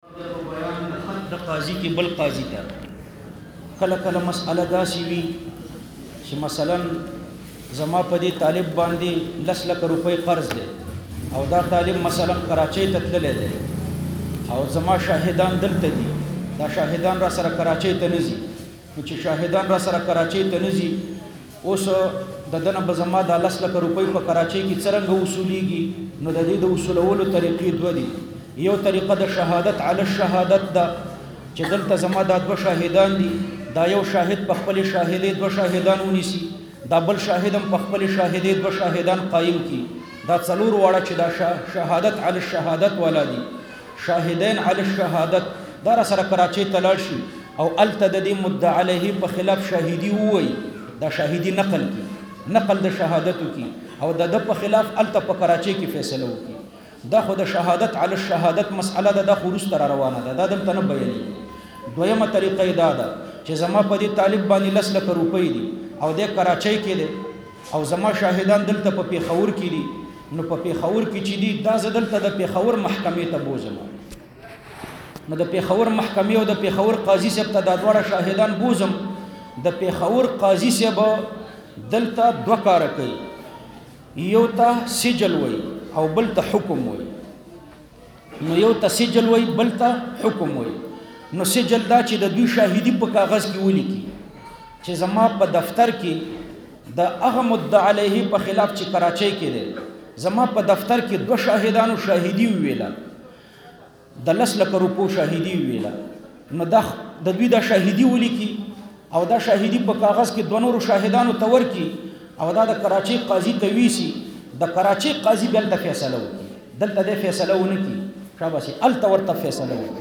بیان د خط د قاضي کې بل قاضي ته کله کله مسأله داسې وي چې مثلا زما په دې طالب باندې 10 لک روپۍ قرض دی او دا طالب مثلا کراچۍ ته تللی دی او زما شاهدان دلته دي دا شاهدان را سره کراچۍ ته نه ځي نو چې شاهدان را سره کراچۍ ته نه ځي اوس د دنه به زما دا 10 لک روپۍ په کراچۍ کې څرنګه وصولیږي نو د دې د وصولولو طریقې دوه دي یو طریقه د شهادت علی الشهادت ده چې دلته زما دا دوه شاهدان دي دا یو شاهد په خپل شاهدې دوه شاهدان ونیسي دا بل شاهد هم په خپل شاهدې دوه شاهدان قایم کی دا څلور واړه چې دا شهادت علی الشهادت ولا دي شاهدین علی الشهادت دا سره کراچۍ ته لاړ شي او الته د دې مدعی علیه په خلاف شاهدی وای دا شاهدی نقل د شهادتو کی او د په خلاف الته په کراچۍ کې فیصله وکي دا خو د شهادت علی الشهادت مسأله ده د خروج تر روانه ده دا دلته نه بیانې دویمه طریقه دا ده چې زما په دې طالب باندې 10 لک روپۍ دي او د کراچۍ کې دي او زما شاهدان دلته په پیښور کې دي نو په پیښور کې چې دي دا دلته د پیښور محکمې ته بوزم نو د پیښور محکمې او د پیښور قاضي صاحب ته د دوه شاهدان بوزم د پیښور قاضي صاحب دلته دوه کار کوي یو ته سجل وای او بل ته حکم وای نو یو ته سجل وای بل ته حکم وای نو سجل دا چې د دوی شاهدی په کاغذ کې ولیکي چې زما په دفتر کې د هغه مدعی علیه په خلاف چې کراچۍ کې دی زما په دفتر کې دوه شاهدانو شاهدی ویله د 10 لک روپو شاهدی ویله نو دا د دوی د شاهدی ولیکي او دا شاهدی په کاغذ کې دوه نورو شاهدانو ته ورکي او دا د کراچۍ قاضي ته ویسي د کراچۍ قاضي بل د فیصله وکړي دلته د فیصله ونه کی شاباسي الته ورته فیصله وکړي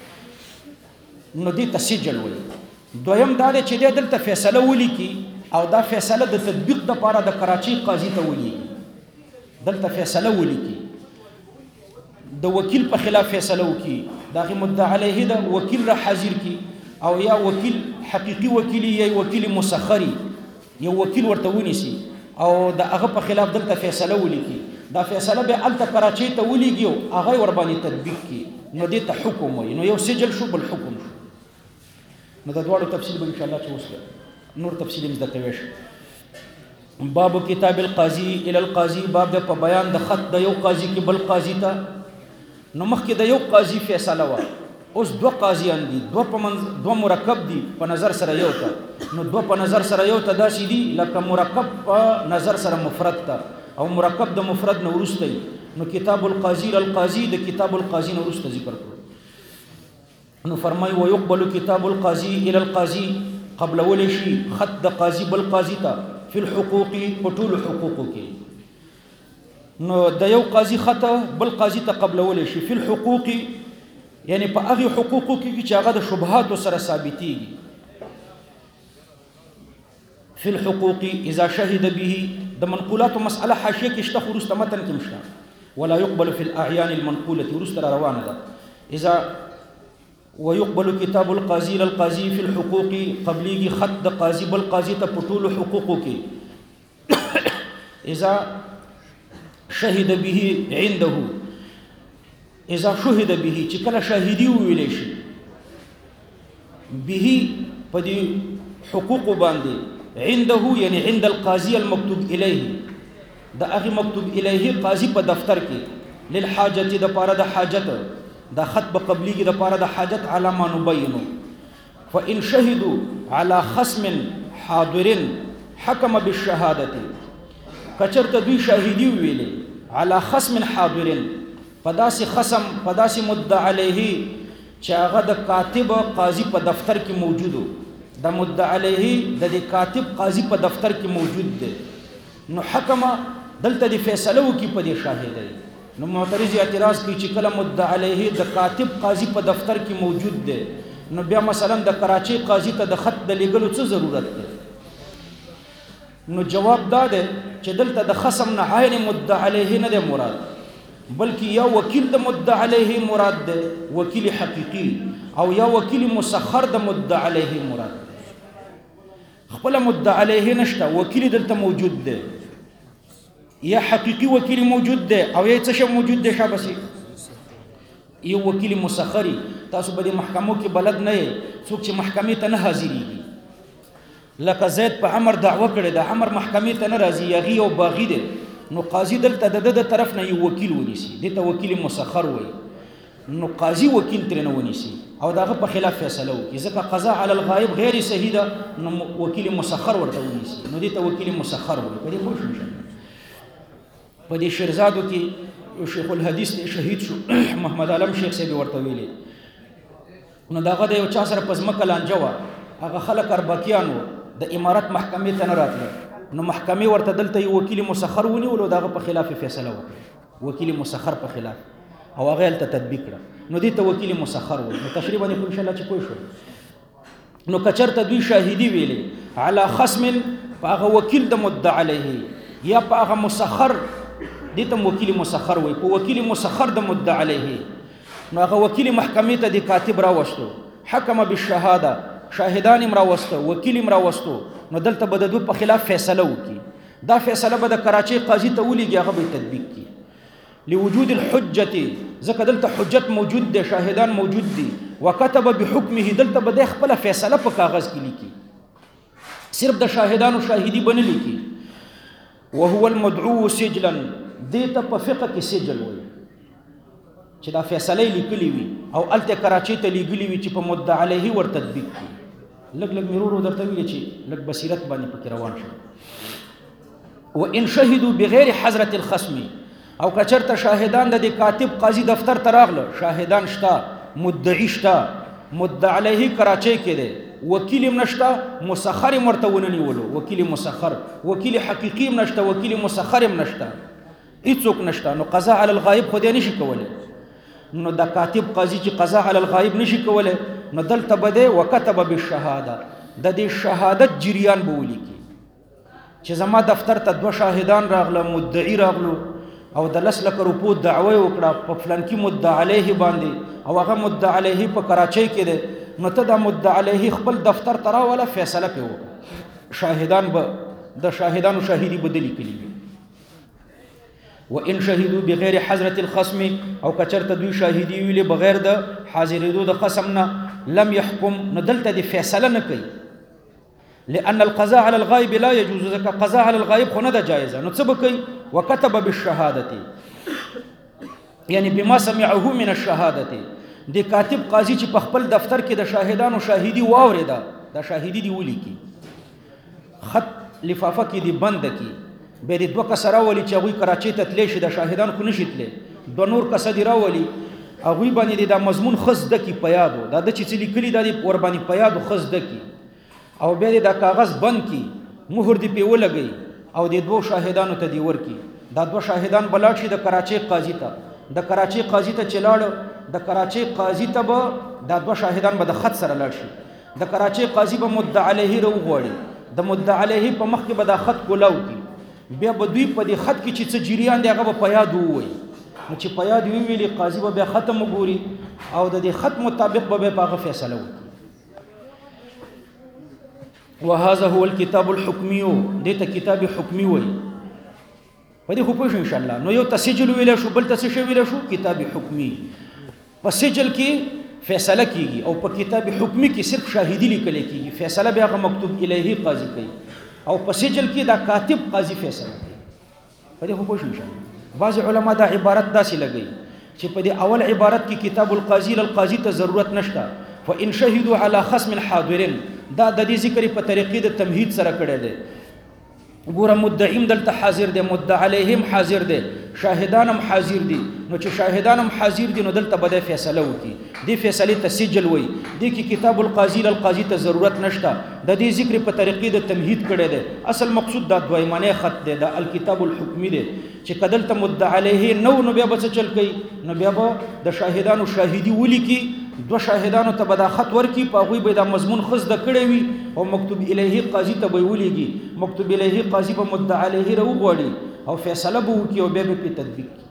نو دې تسجل وایي دویم دا چې د دلته فیصله ولیکي او دا فیصله د تطبیق لپاره د کراچۍ قاضي ته ولیکي دلته فیصله ولیکي د وکیل په خلاف فیصله وکړي دا مدعی علیه د وکیل را حاضر کی او یا وکیل حقيقي وکیل یا وکیل مسخري یو وکیل ورته ونیسي او د هغه په خلاف دلته فیصله ولیکي دا فیصله به الته کراچۍ ته ولیږي او هغه ور باندې تطبیق کی نو دې ته حکم وي نو یو سجل شو بل حکم شو نو دا ډول تفصیل به ان شاء الله چوسه نور تفصیل مزد کوي باب کتاب القاضي الى القاضي باب د په بیان د خط د یو قاضي کې بل قاضي ته نو مخکې د یو قاضي فیصله و اوس دوه قاضیان دي دوه مرکب دي په نظر سره یو ته نو دوه په نظر سره یو ته داسې دي لکه مرکب په نظر سره مفرد ته او مرکب د مفرد نه وروسته نو کتاب القاضي القاضي د کتاب القاضي نه وروسته ذکر کړو نو فرمای و يقبل کتاب القاضي الى القاضي قبل ول شي خط د قاضي بل قاضي ته فی الحقوق پټول حقوق کې نو د یو قاضي خط بل قاضي ته قبل ول شي فی الحقوق یعنی په هغه حقوقو کې چې هغه د شبهات سره ثابتېږي فی الحقوق اذا شهد به د منقولات مسأله حاشیه کې شته خو متن کې مشته ولا يقبل في الاعيان المنقوله ورستر روانه ده اذا ويقبل كتاب القاضي للقاضي في الحقوق قبليږي خط د قاضي بل قاضي ته پټول حقوقو کې اذا شهد به عنده اذا شهد به چې کله شاهدی ویل شي به په دې حقوق باندې عنده یعنی عند القاضي المكتوب الیه د هغه مکتوب الیه قاضي په دفتر کې للحاجت د پاره د حاجت د خط په قبليږي د پاره د حاجت علامه نبینو فان شهدوا على خصم حاضر حكم بالشهاده کچرته دوی شاهدی ویلې على خصم حاضر پداسي خصم پداسي مدعی علیه چې هغه د کاتب قاضي په دفتر کې موجودو د مدعی علیه د دې کاتب قاضي په دفتر کې موجود دی نو حکم دلته د فیصله وکي په دې شاهدای نو معترض اعتراض کوي چې کله مدعی علیه د کاتب قاضي په دفتر کې موجود دی نو بیا مثلا د کراچۍ قاضي ته د خط د لګلو څه ضرورت دی نو جواب دا دی چې دلته د خصم نه عین مدعی علیه نه دی مراد بلکې یا وکیل د مدعی علیه مراد ده وکیل حقیقی او یا وکیل مسخر د مدعی علیه مراد خپل مدعی علیه نشته وکیل دلته موجود ده یا حقیقی وکیل موجود ده او یا څه موجود ده شابسي یو وکیل مسخري تاسو به د محکمو کې بلد نه یې څوک چې محکمې ته نه حاضرېږي لکه زید په عمر دعوه کړې ده عمر محکمې ته نه راځي یغي او باغي دی نو قاضي دلته د طرف نه یو وکیل ونیسي دې ته وکیل مسخر وایي نو قاضي وکیل ترې نه ونیسي او دغه په خلاف فیصله وکړي ځکه قضا علی الغایب غیر صحیح ده نو وکیل مسخر ورته ونیسي نو دې ته وکیل مسخر وایي په دې پوه شئ په دې شیرزادو کې شیخ الحدیث شهید شو محمد عالم شیخ صاحب ورته ویلي نو دغه د یو چا سره په ځمکه لانجه وه هغه خلک اربکیان وو د امارت محکمې ته نه راتله نو محکمې ورته دلته یو وکیل مسخر ونیولو دغه په خلاف فیصله وکړه وکیل مسخر په خلاف او هغه هلته تطبیق کړه نو دې ته وکیل مسخر وایي نو تشریح باندې خو انشاءالله چې پوه شو نو که چېرته دوی شاهدي ویلې علی خصم په هغه وکیل د مدعا علیه یا په هغه مسخر دې ته وکیل مسخر وایي په وکیل مسخر د مدعا علیه نو هغه وکیل محکمې ته د کاتب راوستو حکم بالشهاده شاهدان هم راوسته وکیل هم راوستو نو دلته به د دوی په خلاف فیصله وکړي دا فیصله به د کراچۍ قاضي ته ولیږي هغه به تطبیق کړي لوجود الحجة ځکه دلته حجت موجود دی شاهدان موجود دي وکتب بحکمه دلته به د خپله فیصله په کاغذ کې لیکي صرف د شاهدانو شاهدي به نه لیکي وهو المدعو سجلا دې ته په فقه کې سجل وایي چې دا فیصله لیکلي وي او هلته کراچۍ ته لیږلي وي چې په مدعا علیه ور تطبیق کړي لږ لږ مرورو درته ویلي چې لږ بصیرت باندې پکې روان شي وان شهدوا بغیر حضرة الخصم او که چېرته شاهدان د دې کاتب قاضي دفتر ته راغله شاهدان شته مدعي شته مدعا علیه کراچۍ کې دی وکیل هم نشته مسخر هم ورته ونه نیولو وکیل مسخر وکیل حقیقي هم نشته وکیل مسخر هم نشته هیڅوک نشته نو قضا علی الغایب خو دې نشي کولی نو د کاتب قاضي چې قضا علی الغایب نشي کولی نو دلته به دی وکتب بالشهاده د دې شهادت جریان به ولیکي چې زما دفتر ته دوه شاهدان راغله مدعي راغلو او د 10 لک روپو دعوه وکړه په فلانکي مدعا علیه باندې او هغه مدعا علیه په کراچۍ کې دی نو ته د مدعا علیه خپل دفتر ته راوله فیصله پې وکړه شاهدان به د شاهدانو شاهدي به د لیکلي وي وان شهدوا بغیر حضرة الخصم او که چېرته دوی شاهدي ویلې بغیر د حاضرېدو د خصم نه لم يحكم نو دلته د فیصله نه کوي لأن القضاء على الغائب لا يجوز ځکه قضاء على الغائب خو نه ده جایزه نو څه به کوي وكتب بالشهادة یعنی بما سمعه من الشهادة د کاتب قاضي چې په خپل دفتر کې د شاهدانو شاهدي واورېده دا شاهدي دی ولیکي خط لفافه کې دی بند کی به د دوه کس راولي چې هغوی کراچۍ ته تللی شي د شاهدان خو نشي تللی دوه نور کسه دې راولي هغوی باندې دا مضمون ښه زده کي په یادو دا د چې څه لیکلي دا دې ورباندې په یادو ښه زده کي او بیا دې دا کاغذ بند کی مهر دې پې ولګوي او د دوو شاهدانو ته دې ورکړي دا دوه شاهدان به لاړ شي د کراچۍ قاضي ته د کراچۍ قاضي ته چې لاړ د کراچۍ قاضي ته به دا دوه شاهدان به د خط سره لاړ شي د کراچۍ قاضي به مدعا علیه راوغواړي د مدعا علیه په مخ کې به دا خط کولاو کړي بیا به دوی په دې خط کې چې څه جریان دی هغه به په یاد ووایي نو چې په یاد وویلي قاضي به بیا ختم وګوري او د دې خط مطابق به بیا په هغه فیصله وکړي وهذا هو الكتاب الحكمي دې ته کتاب حکمي وایي په دې خو پوه شو انشاءالله نو یو تسجل ویلی شو بل ته څه شی ویلی شو کتاب حکمي په سجل کې فیصله کیږي او په کتاب حکمي کې صرف شاهدي لیکل کیږي فیصله بیا هغه مکتوب الیه قاضي کوي او په سجل کې دا کاتب قاضي فیصله کوي په دې خو پوه شو انشاءالله بعض علما دا عبارت داسې لګوي چې په دې اول عبارت کې کتاب القاضي للقاضي ته ضرورت نشته فان شهدوا على خصم حاضرين دا د دې ذکر په طریقې د تمهید سره کړی دی ګوره مدعیم دلته حاضر دی مدعا علیهم حاضر دی شاهدان هم حاضر دي نو چې شاهدان هم حاضر دي نو دلته به د فیصله وکړي دې فیصلې ته سجل وایي دې کې کتاب القاضي للقاضي ته ضرورت نشته د دې ذکر په طریقې د تمهید کړی دی اصل مقصود دا دویمانه خط دی دا الکتاب الحکمي دی چې که دلته مدعا علیه نو بیا به څه چل کوي نو بیا به د شاهدانو شاهدي ولیکي دو شاهدانو ته به دا خط ورکي په هغوی به دا مضمون ښه زده کړی وي او مکتوب الیه قاضي ته به یې ولیږي مکتوب الیه قاضي به مدعا علیه راوغواړي او فیصله به وکړي او بیا به پرې تطبیق کړي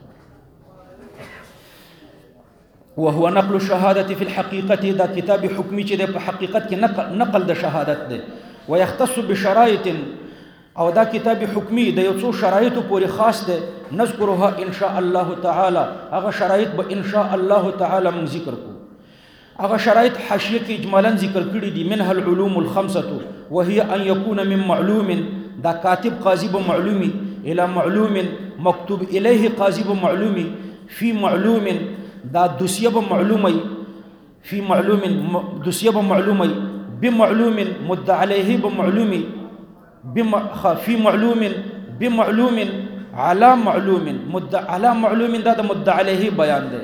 وهو نقل الشهادة في الحقيقة دا کتاب حکمي چې د په حقیقت کې نقل د شهادت دی ويختص بشرائط او دا کتاب حکمي د یو څو شرایطو پورې خاص دی نذكرها ان شاء الله تعالی. هغه شرایط به ان شاء الله تعالی من ذکر کو. هغه شرایط حاشیه کې اجمالا ذکر کړي دي. منها العلوم الخمسه وهي ان يكون من معلوم، دا کاتب قاضي به معلومي، الى معلوم مكتوب اليه قاضي به معلومي، في معلوم دا دوسیه به معلومي، في معلوم دوسیه به معلومي، بمعلوم مدعى عليه بمعلومي، في معلوم بمعلوم على معلوم، مدعى على معلوم دا مدعى عليه بیان ده.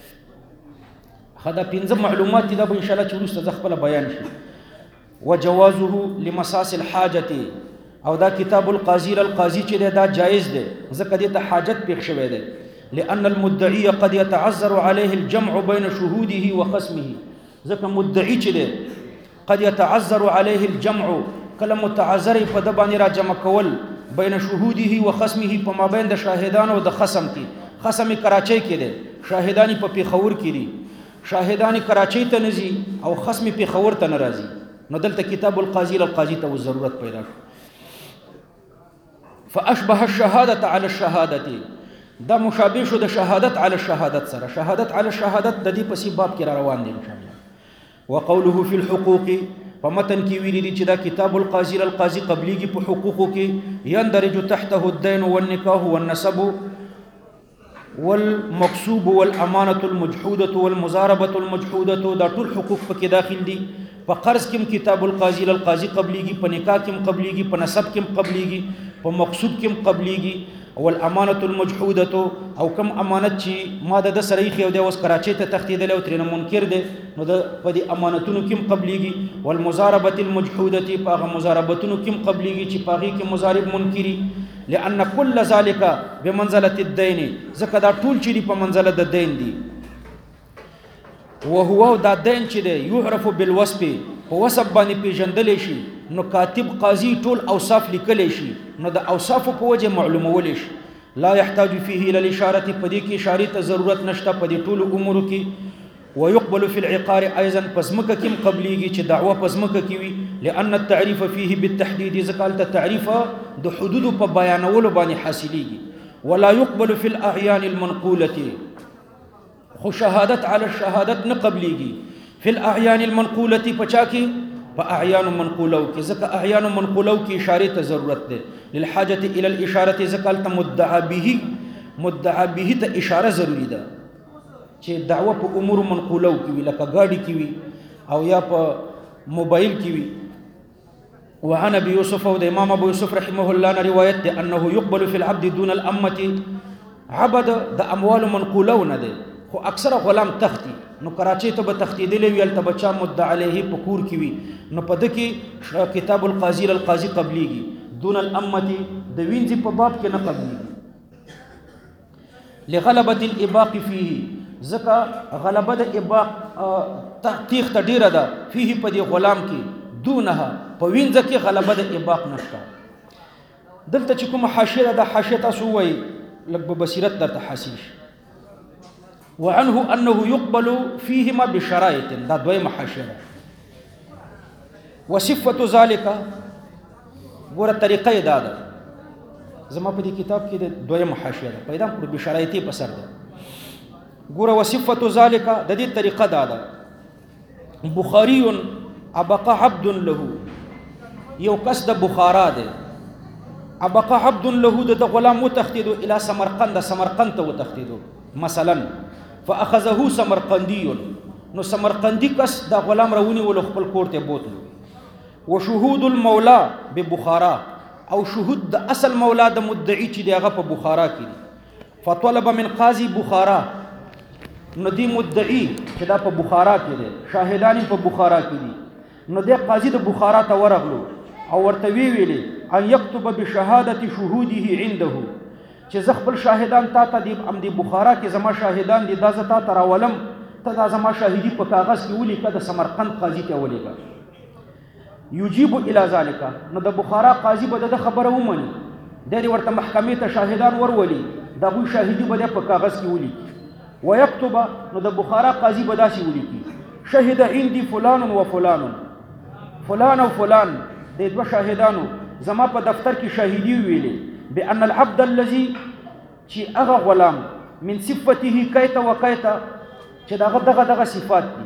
خدا پنځه معلومات دي دا به ان شاء الله چې وروسته خپل بیان شي. وجوازه لمساس الحاجه، او دا کتاب القاضي القاضي چې دا جائز ده ځکه دې ته حاجت پېښ شوی ده. لأن المدعي قد يتعذر عليه الجمع بين شهوده وخصمه، ځکه مدعي چې ده قد يتعذر عليه الجمع، کله متعذر په د باندې را جمع کول بین شهوده و خصمه، په مابین د شاهدان او د خصم کې. خصم کراچۍ کې ده، شاهدانی په پیښور کې دي. شاهدانی کراچۍ ته نزي او خصم پیښور ته ناراضي، نو دلته کتاب القاضي القاضي ته ضرورت پیدا شو. فاشبه الشهاده على الشهاده، دا مشابه شو د شهادت علی الشهادت سره. شهادت علی الشهادت د دې پسې باب کې را روان دي ان شاء الله. وقوله في الحقوق، په متن کې ویلي دي چې دا کتاب القاضي القاضي قبليږي په حقوقو کې. يندرج تحته الدين والنكاح والنسب والمكسوب والامانه المجحوده والمزاربه المجحوده، دا ټول حقوق پکې داخل دي. په قرض کې کتاب القاضي القاضي قبليږي، په نکاح کې قبليږي، په نسب کې قبليږي، په مقصود کې قبليږي. والامانه المجحوده، او کم امانت چې ما د سره خو د اوس کراچۍ ته تختیدل او ترنه منکر دي، نو د په دې امانتونو کې قبليږي. والمزاربه المجحوده، په هغه مزاربتونو کې قبليږي چې په هغه کې مزارب منکري. لأن كل ذلك بمنزله الدين، ځکه دا ټول چې په منزله د دین دي. وهو دا دین چې دی يعرف بالوصف، په وصف باندې پیژندل شي. نو کاتب قاضي ټول اوصاف لیکل شي، نو د اوصاف په وجه معلومول شي. لا يحتاج فيه الى الاشاره، په دې کې اشاره ته ضرورت نشته په دې ټول امور کې. ويقبل في العقار ايضا، پسمکه کې قبليږي چې دعوه پسمکه کې وي. لان التعريف فيه بالتحديد، ذکرت التعريف د حدود په بیانولو باندې حاصلېږي. ولا يقبل في الاعيان المنقوله، خو شهادت علی الشهادت نه قبليږي. في الاعيان المنقوله، پچا کې په اعیان منقولو کې، ځکه اعیان منقولو کې اشاره ته ضرورت ده. للحاجه الى الاشاره، ځکه مدعا به، مدعا به ته اشاره ضروری ده چې دعوه په امور منقولو کې وي، لکه گاډي کې وي او یا په موبایل کې وي. وعن ابي يوسف، او د امام ابو يوسف رحمه الله روایت ده انه يقبل في العبد دون الامه. عبد د اموال منقولو نه ده، خو اکثر غلام تختی، نو کراچۍ ته به تختیدلی وي، هلته به چا مدعا علیه په کور کې وي، نو په ده کې کتاب القاضي القاضي قبليږي. دون الامه د وینځي په باب کې نه قبليږي. لغلبة الاباق فيه، ځکه غلبه د اباق تیخته ډیره ده فيه په دې غلام کې. دونها په وینځه کې غلبه د اباق نشته. دلته چې کومه حاشیه ده، حاشیه تاسو وایي لږ به بصیرت درته حاصل شي. وعنه انه يقبل فيهما بشرائط، دا دویمه حاشیه ده. وصفه ذلك، ګوره طریقه دا ده، زما په دې کتاب کې د دویمه حاشیه ده، پیدا کړو بشرایطي په سر ده. ګوره وصفه ذلك د دې طریقه دا ده. بخاري ابقى عبد له، یو کس د بخارا ده، ابقى عبد له د غلام وتختیدو الى سمرقند، سمرقند ته وتختیدو مثلا. فاخذه سمرقندي، نو سمرقندي کس دا غلام راونی ول خپل کور ته بوتلو. وشهود المولى ببخارا، او شهود د اصل مولا د مدعی چې دغه په بخارا کې دي. فطلب من قاضي بخارا، نو دی مدعی چې دا په بخارا کې دي، شاهدان په بخارا کې دي، نو د قاضي د بخارا ته ورغلو او ورته ویلي ان يكتب بشهاده شهوده عنده، چې زه خپل شاهدان تا ته دی ام دی بخارا کې زما شاهدان دي، دا زه تا ته راولم، ته دا زما شاهدی په کاغذ کې ولیکه، د سمرقند قاضي ته ولیکه. یجیب الى ذلك، نو د بخارا قاضي به د خبره ومني، د ورته محکمې ته شاهدان ورولي، دا وی شاهدی به په کاغذ کې ولیکي. ويكتب، نو د بخارا قاضي به داسې ولیکي شهد عندي فلان و فلان، فلان او فلان د دوه شاهدانو زما په دفتر کې شاهدی ویلي بان العبد الذي، چې هغه غلام من صفته کیت و کیت چې دغه صفات دي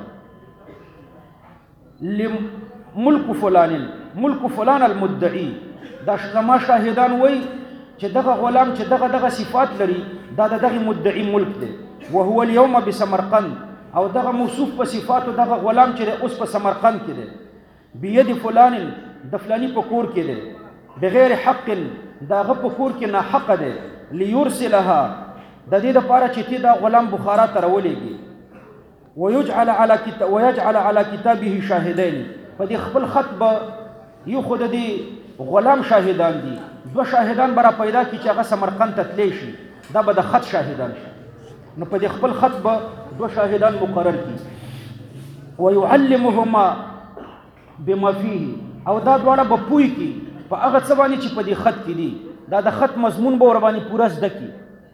ملک فلان المدعی دا زما شاهدان وای چې دغه غلام چې دغه صفات لري دا دغه مدعی ملک دی وهو اليوم بسمرقند او دغه موصوف په صفاتو دغه غلام چې اوس په سمرقند کې دی بيد فلان د فلانی په کور کې دی بغیر حق داغه په کور کې نه حق دی ليرسلها د دې لپاره چې دا غلام بخارا ته راولېږي ويجعل على كتابه شاهدين په دې خپل خط به یو خود دې غلام شاهدان دي دو شاهدان برا پیدا کی چې هغه سمرقند ته تللی شي دا به د خط شاهدان شي نو په دې خپل خط به دو شاهدان مقرر کی ويعلمهما بما فيه او دا دواړه به پوي کی په هغه څه باندې چې په دې خط کې دي دا د خط مضمون به ور باندې پوره زده کی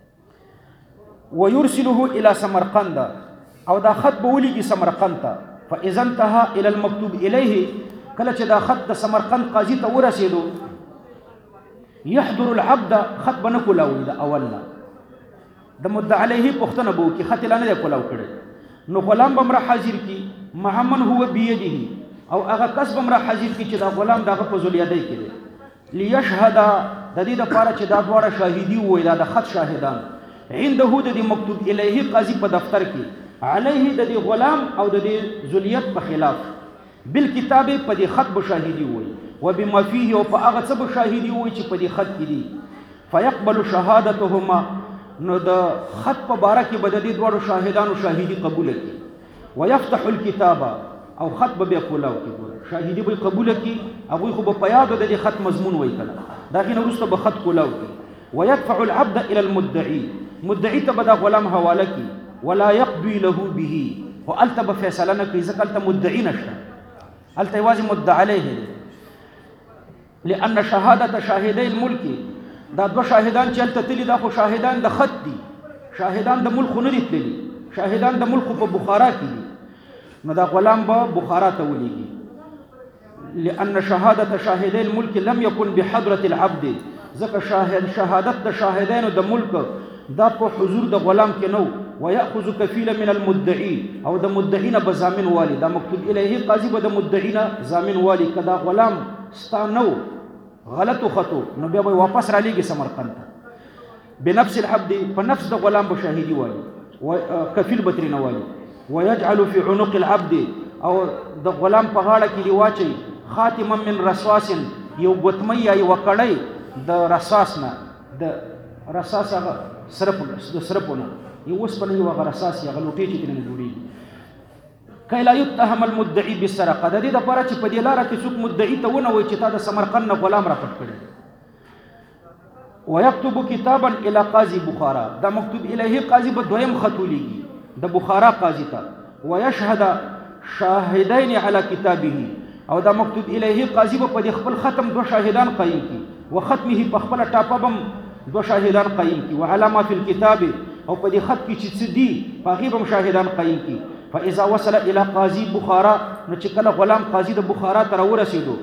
ويرسله الى سمرقند او دا خط به ولېږي سمرقند ته فاذا انتهى الى المكتوب اليه کله چې دا خط د سمرقند قاضي ته ورسېدو يحضر العبد خط بنه کولاوي دا اولنا د مدعي عليه پختنه بو کی خط لانه کولاو کړي نو غلام بمره حاضر کی محمد هو بيده او هغه کس بمره حاضر کی چې دا غلام دغه په ذلیادی کې ليشهد د دې لپاره چې دا دواړه شاهدي وي دا د خط شاهدان عنده د مکتوب الیه قاضي په دفتر کې علیه د غلام او د ذلیت په خلاف بالکتاب په دې خط بشاهدي وي وبما فيه او په هغه څه بشاهدي وي چې په دې خط کې دي فيقبل شهادتهما نو د خط په باره کې به د دې دوړو شاهدانو شاهدي قبول کړي ويفتح الكتاب او خط به کولاو کې شاهدي به قبول کړي هغه خو په یاد د دې خط مضمون وای کړه دا غي نورسته به خط کولاو کړي ويدفع العبد الى المدعي مدعي ته به دا غلام حواله کړي ولا يقضي له به والتب فیصله نه کوي ځکه الته مدعي نشته الته واجب مدعي عليه لان شهاده شاهدي الملك دا دو شاهدان چې الته تلي دا خو شاهدان د خط دي شاهدان د ملک نه دي تللي شاهدان د ملک په بخارا کې دي نو دا غلام به بخارا ته ولېږي لان شهاده شاهدي الملك لم يكن بحضره العبد ځکه شهادت د شاهدانو د ملک دا په حضور د غلام کې نو ويأخذ كفيلا من المدعي او د مدعين بزامن والي دا مكتوب اليه قاضي به د مدعين زامن والي کدا غلام ستانو غلط خطو نو بیا به واپس را لېږي سمرقند بنفس العبد فنفس د غلام بشاهدي والي کفیل بترین والي ويجعل في عنق العبد او د غلام په غاړه کې دی واچي خاتما من رصاص یو غتمه یا یو کړی د رصاص نه د رصاص هغه سرپونه یو اوس په یو هغه رصاص یا غلوټی چې ترنه جوړي کای لا يتهم المدعي بالسرقه د دې لپاره چې په دې لار کې څوک مدعي ته ونه وي چې تا د سمرقند نه غلام را پټ کړي ويكتب كتابا الى قاضي بخارا دا مکتوب الیه قاضي به دویم خطولیږي د بخارا قاضي ته ويشهد شاهدين على كتابه او دا مکتوب الیه قاضي به په خپل ختم دو شاهدان قایم کی وختمه په خپل ټاپبم دو شاهدان قایم کی وعلامه فی الكتاب او په دې خط کې چې څه دي په هغه هم شاهدان قایم کی فاذا وصل الى قاضي بخارا نو چې کله غلام قاضي د بخارا ته ورسېدو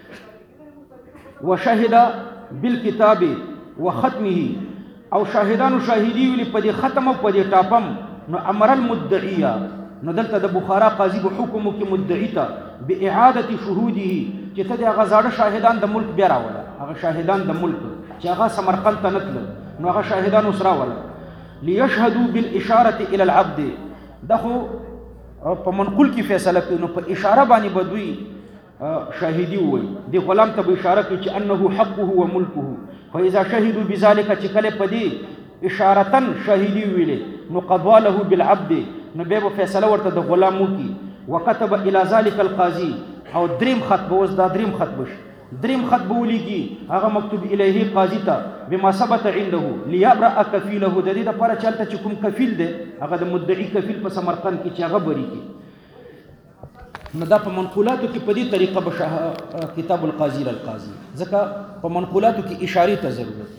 وشهد بالكتاب وختمه او شاهدان شاهدي ویل په دې ختم او په دې ټاپم نو امر المدعي نو دلته د بخارا قاضي به حکم کې مدعي ته باعاده شهوده چې ته د غزاړه شاهدان د ملک بیا راوړه هغه شاهدان د ملک چې هغه سمرقند ته نتل نو هغه شاهدان وسره ولا ليشهدوا بالاشاره الى العبد دغه په منقول کې فیصله کوي نو په اشاره باندې بدوي شاهدي وي دی غلام ته به اشاره کوي چې انه حقه وملكه فاذا شهدوا بذلك چې کله پدې اشارتن شاهدي ویلې نو قضوا له بالعبد نو به فیصله ورته د غلامو کی وكتب الى ذلك القاضي او دریم خط به اوس دا دریم خط بش دریم خط به ولېږي هغه مکتوب الیه قاضي ته بما ثبت عنده ليبرأ كفيله د دې لپاره چلته چې کوم کفیل دی هغه د مدعي کفیل په سمرقند کې چې هغه بری کی نو دا په منقولاتو کې په دې طریقه به کتاب القاضي للقاضي ځکه په منقولاتو کې اشارې ته ضرورت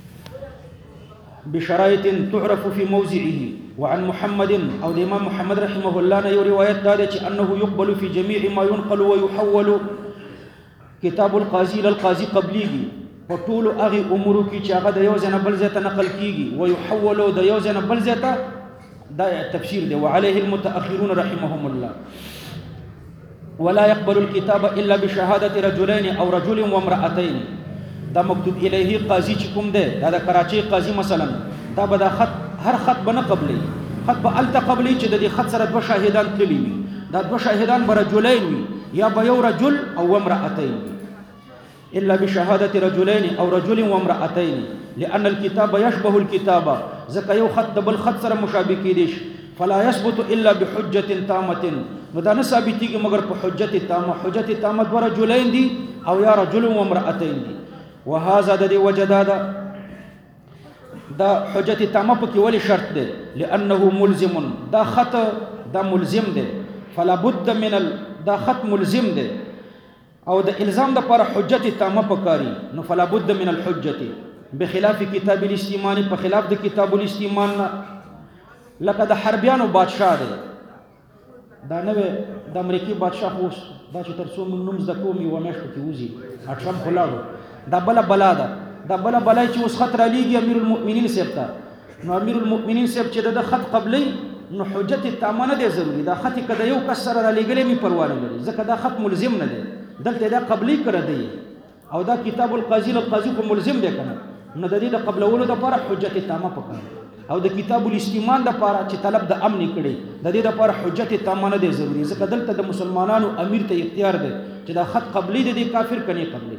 بشرائط تعرف في موضعه وعن محمد او الامام محمد رحمه الله نے یہ روایت دار ہے انه يقبل في جميع ما ينقل ويحول كتاب القاضي للقاضي قبليه په ټولو هغې امورو کې چې هغه د یو ځای نه بل ځای ته نقل کېږي ویحولو د یو ځای نه بل ځای ته دا تفسیر دی وعليه المتأخرون رحمهم الله ولا يقبل الكتاب الا بشهاده رجلين او رجل وامرأتين دا مکتوب الیه قاضي چې کوم دی دا د کراچۍ قاضي مثلا دا به دا خط هر خط به نه قبلي خط به هلته قبلي چې د دې خط سره 2 شاهدان تللي وي دا 2 شاهدان به رجلین وي یا به یو رجل او امرأتين الا بشهاده رجلين او رجل وامرأتين لان الكتاب يشبه الكتاب ځکه یو خط د بل خط سره مشابه کېدی شي فلا يثبت الا بحجه تامه نو دا نه ثابتېږي مګر په حجت تامه حجت تامه 2 رجلین دي او یا رجل وامرأتين دي وهذا د دې وجه دا حجت تامه پکې ولې شرط دی لانه ملزم دا خط دا ملزم دی فلا بد من دا خط ملزم دی او د الزام د پر حجت تامه پکاري نو فلا بد من الحجه بخلاف کتاب الاستیمان په خلاف د کتاب الاستیمان لکه د حربیانو بادشاہ دی دا نوې د امریکای بادشاہ خو دا چې تر څو موږ نوم زده کوو یوه میاشت پکې وځي اټرم خو لاړو دا بله بلا ده دا بله بلا چې اوس خط رالیږي امیر المؤمنین صاحب ته نو امیر المؤمنین صاحب چې د خط قبلی نو حجت تامه نه دی ضروري دا خط که د یو کس سره رالیږلی مې پروا نه لري ځکه دا خط ملزم نه دی دلته دا قبلی کړی دی او دا کتاب القاضي للقاضي خو ملزم دی که نه نو د دې د قبلولو دپاره حجت تامه پکار او د کتاب الاستیمان دپاره چې طلب د امن کړي د دې دپاره حجت تامه نه دی ضروري ځکه دلته د مسلمانانو امیر ته اختیار دی چې دا خط قبلی دی د کافر که نه قبلی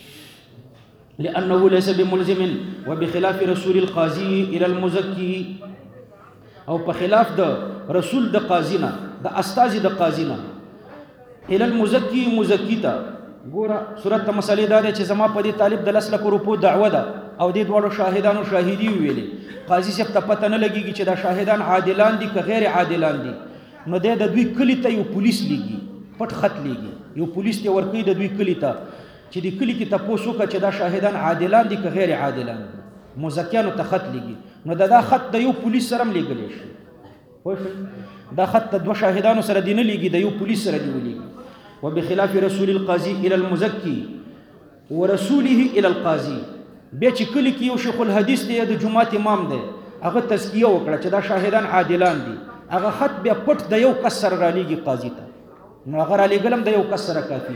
لأنه ليس بملزم وبخلاف رسول القاضي إلى المزكي او په خلاف د رسول د قاضینا د استاذ د قاضینا الى المزكي مزکی ته ګوره صورت ته مسلې دا چې زما په دې طالب د 10 لک روپو دعوه ده او دې دوړو شاهدانو شاهدی ویلې قاضي صاحب ته پته نه لګيږي چې دا شاهدان عادلان دي که غیر عادلان دي نو د دوی کلی ته یو پولیس لګي پټ خط لګي یو پولیس ته ورکی د دوی کلی ته چې د کلی کې تاسو کا چې دا شاهدان عادلان دي که غیر عادلان دي مزکیانو ته خط لګي نو دا خط د یو پولیس سره لګل شي دا خط د 2 شاهدانو سره دی نه لګي د یو پولیس سره دی ولګي وبخلاف رسول القاضي الى المزكي ورسوله الى القاضي بیا چې کلی کې یو شیخ الحدیث دی د جمعه امام دی هغه تزکیه وکړه چې دا شاهدان عادلان دي هغه خط بیا پټ د یو کس سره را لګي قاضي ته نو هغه را لګلم د یو کس سره کافي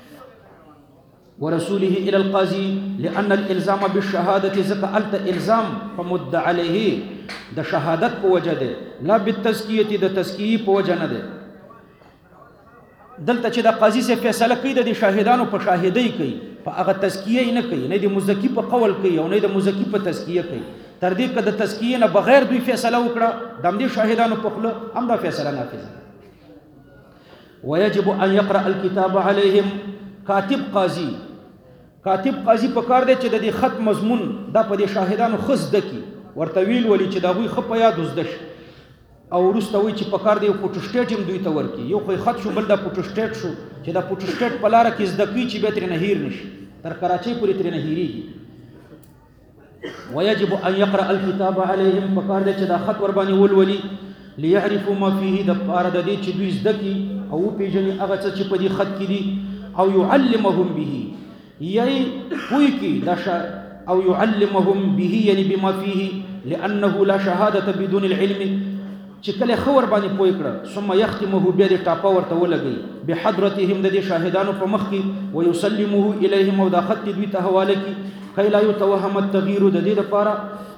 ورسوله الى القاضي لان الالزام بالشهاده زكالت الزام فمد عليه د شهادت په وجه ده لا بالتزکیه د تزکیه په وجه نه ده دلته چې د قاضي سے فیصله کوي د شاهدانو په شاهدۍ کوي په هغه تزکیه نه کوي نه د مزکی په قول کوي او نه د مزکی په تزکیه کوي تر دې که د تزکیه نه بغیر دوی فیصله وکړه د همدې شاهدانو په خوله هم دا فیصله نافذه ويجب ان يقرأ الكتاب عليهم کاتب قاضي په کار دی چې د دې خط مضمون دا په دې شاهدانو خص دکی ورته ویل ولي چې دا غوي خپ یاد وزدش او ورسته وی چې په کار دی فوټوسټیټ هم دوی ته ورکی یو خو خط شو بل دا فوټوسټیټ شو چې دا فوټوسټیټ په لار کې زدکی چې به تر نه هیر نشي تر کراچۍ پورې تر نه هیریږي ويجب ان يقرأ الكتاب عليهم په کار دی چې دا خط ور باندې ولولي ليعرفوا ما فيه د پاره د دې چې دوی زدکی او پیژني هغه څه چې په دې خط کې دي او يعلمهم به یعنی پوی کی او يعلمهم به یعنی بما فيه لانه لا شهاده بدون العلم چې کله خبر باندې پوی کړه ثم يختمه بیا د ټاپا ورته ولګي بحضرتهم د دې شاهدانو په مخ کې ويسلمه اليهم او د خط دوی ته حواله کی کای لا يتوهم التغيير د دې لپاره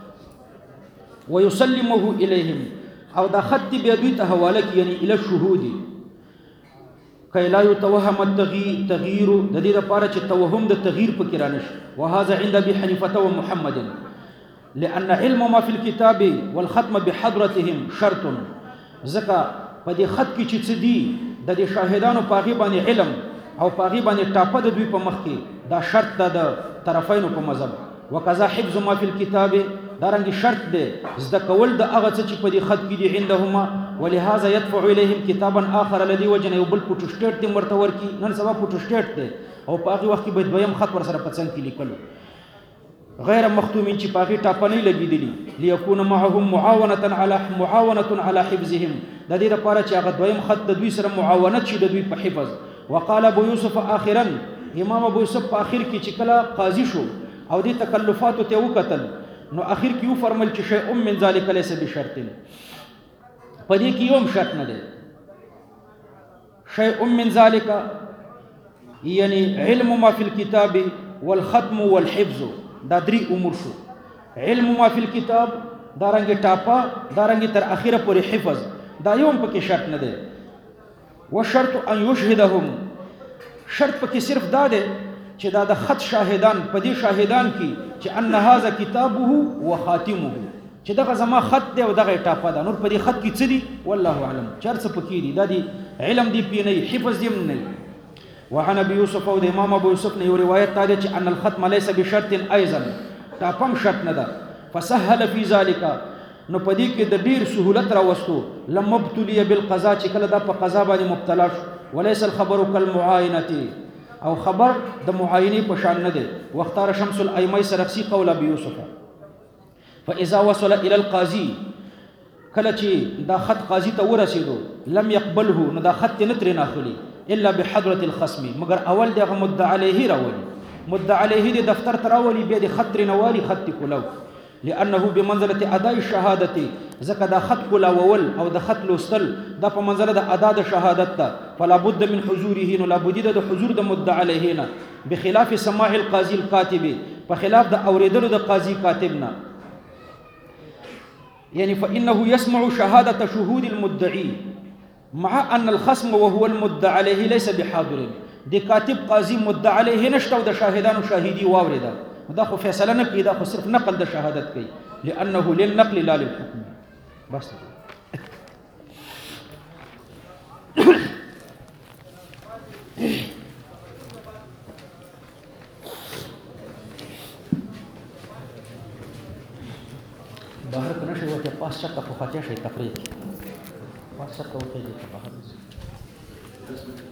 ويسلمه اليهم او د خط بیا دوی ته حواله کی یعنی الى الشهود کای لا يتوهم التغيير د دې لپاره چې توهم د تغییر پکې رانش وهذا عند ابي حنيفه ومحمد لان علم ما في الكتاب والختم بحضرتهم شرط زکه په دې خط کې چې څه دي د دې شاهدانو په غیبه باندې علم او په غیبه باندې ټاپه د دوی په مخ کې دا شرط ده د طرفینو په مذهب وکذا حفظ ما في الكتاب دارنګ شرط ده زده کول د هغه څه چې په دې خط کې دي عندهما ولهذا يدفع اليهم كتابا اخر الذي وجن يبل فوټوسټیټ دې مرتور کی نن سبا فوټوسټیټ ده او په هغه وخت کې به دویم خط ور سره پڅن کې لیکلو غیر مختومین چې په هغه ټاپنې لګیدلی ليكون معهم معاونه على حفظهم د دې لپاره چې هغه دویم خط د دوی سره معاونت شي د دوی په حفظ وقال ابو يوسف اخرا امام ابو يوسف په اخر کې چې کله قاضي شو او دې تکلفاتو ته وکتل نو اخر کې یو فرمل چې شیء من ذلک ليس بشرط په دې کې یوم شرط نه دی شیء من ذلك یعنی علم ما فی الكتاب والختم والحفظ دا درې امور شو علم ما فی الكتاب دارنګ ټاپا دارنګ تر اخره پورې حفظ دا یوم پکې شرط نه دی والشرط ان يشهدهم شرط پکې صرف دا دی چې دا د خط شاهدان په دې شاهدان کې چې ان هذا کتابه وخاتمه چې دغه زما خط دی او دغه ټاپا ده نور په دې خط کې څه دي والله اعلم چرڅ پکې دي دا دی علم دی پی نه حفظ دی نه وعن ابي يوسف او د امام ابو يوسف نه یو روایت تا چې ان الختم ليس بشرط ايضا ټاپم شرط نه ده فسهل في ذلك نو پدې کې د ډیر سهولت را وستو لم ابتلي بالقضاء چې کله دا په قضا باندې مبتلا شو وليس الخبر كالمعاينه او خبر د معاینه په شان نه دی واختار شمس الائمه سرخسی قول ابي يوسف فاذا وصل الى القاضي کله چې دا خط قاضي ته ورسېدو لم يقبله نو دا خط نه ترې ناخلي الا بحضره الخصم مگر اول دغه مدعى عليه راولي مدعى عليه د دفتر تراولي به د خط رنوالي خط کولو لانه بمنزله اداء الشهاده زکه دا خط کولول او د خط لوستل د په منزله د ادا د شهادت ته فلا بد من حضوره نو لا بد د حضور د مدعى عليه نه بخلاف سماع القاضي الكاتب په خلاف د اوریدلو د قاضي کاتبنا يعني فانه يسمع شهاده شهود المدعي مع ان الخصم وهو المدعى عليه ليس بحاضر دي كاتب قاضي مدعى عليه نشته د شاهدان شاهدي واورده دا خو فیصله نه کوي دا خو صرف نقل د شهادت کوي لانه للنقل لا للحكم بس बाहर کنه شو ته پاس چکه په خاطر شي تقریر پاس چکه وته دي په بهر